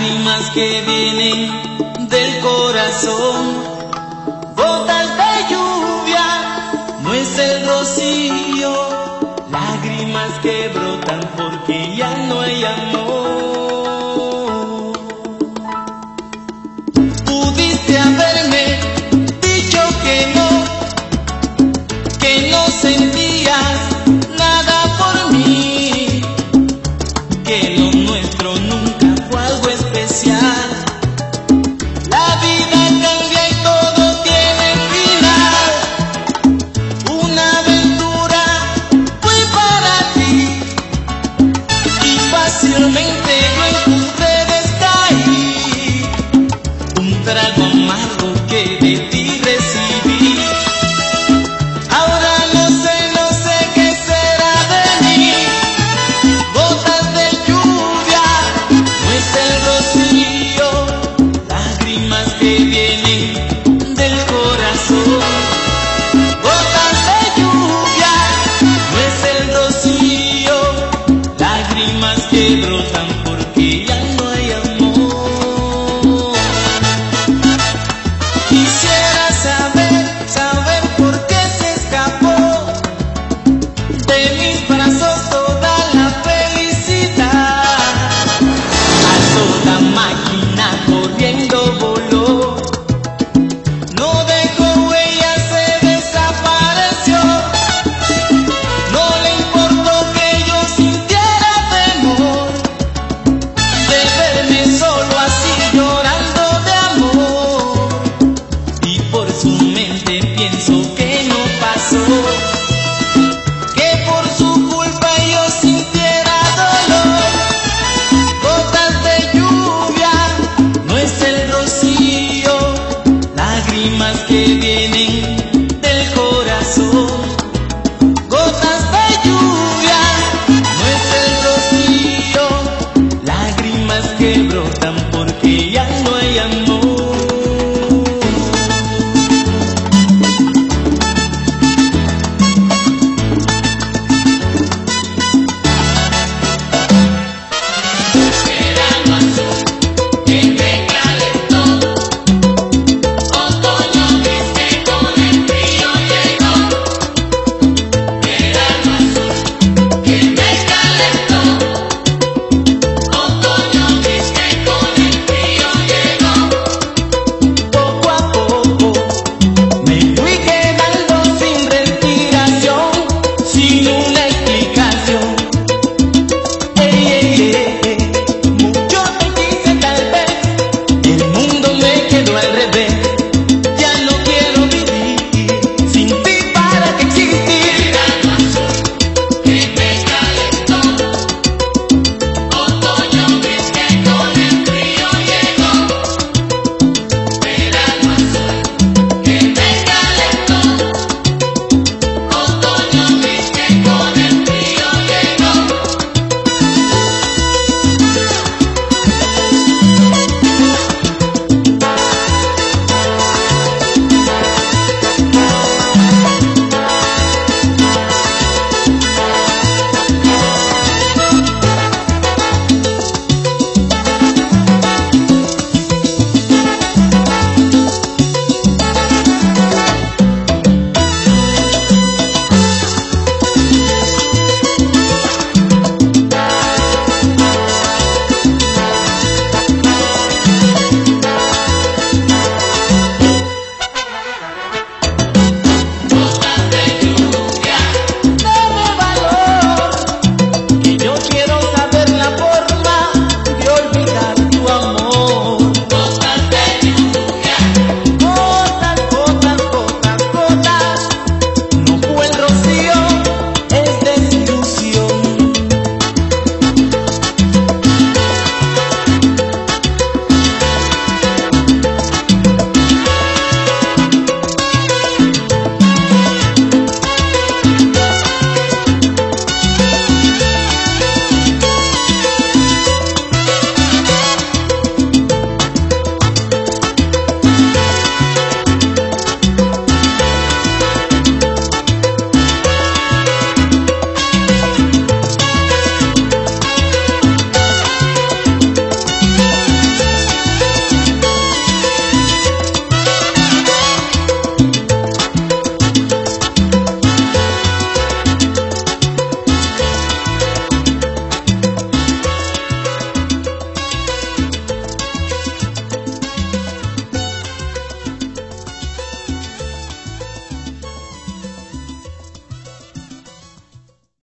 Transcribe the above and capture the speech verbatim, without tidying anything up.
lágrimas que vienen del corazón, gotas de lluvia, no es el rocío, lágrimas que brotan porque ya no hay amor. Pudiste haberme dicho que no, que no sentías nada por mí, que lo nuestro nunca fue algo especial. La vida cambia y todo tiene final. Una aventura fue para ti y fácilmente yo en tus redes caí. Un trago amargo que de ti recibí. Ahora no sé, no sé qué será de mí. Gotas de lluvia, no es el rocío, lágrimas que vienen del corazón. Gotas de lluvia, no es el rocío, lágrimas que brotan porque ya no hay amor. Quisiera saber, saber por qué se escapó de mis brazos toda la felicidad. A toda máquina corriendo voló, no dejó huella, se desapareció. No le importó que yo sintiera temor de verme solo así llorando de amor. Y por su mente pienso que no pasó, que por su culpa yo sintiera dolor. Gotas de lluvia, no es el rocío, lágrimas que vienen del corazón. Gotas de lluvia, no es el rocío, lágrimas que brotan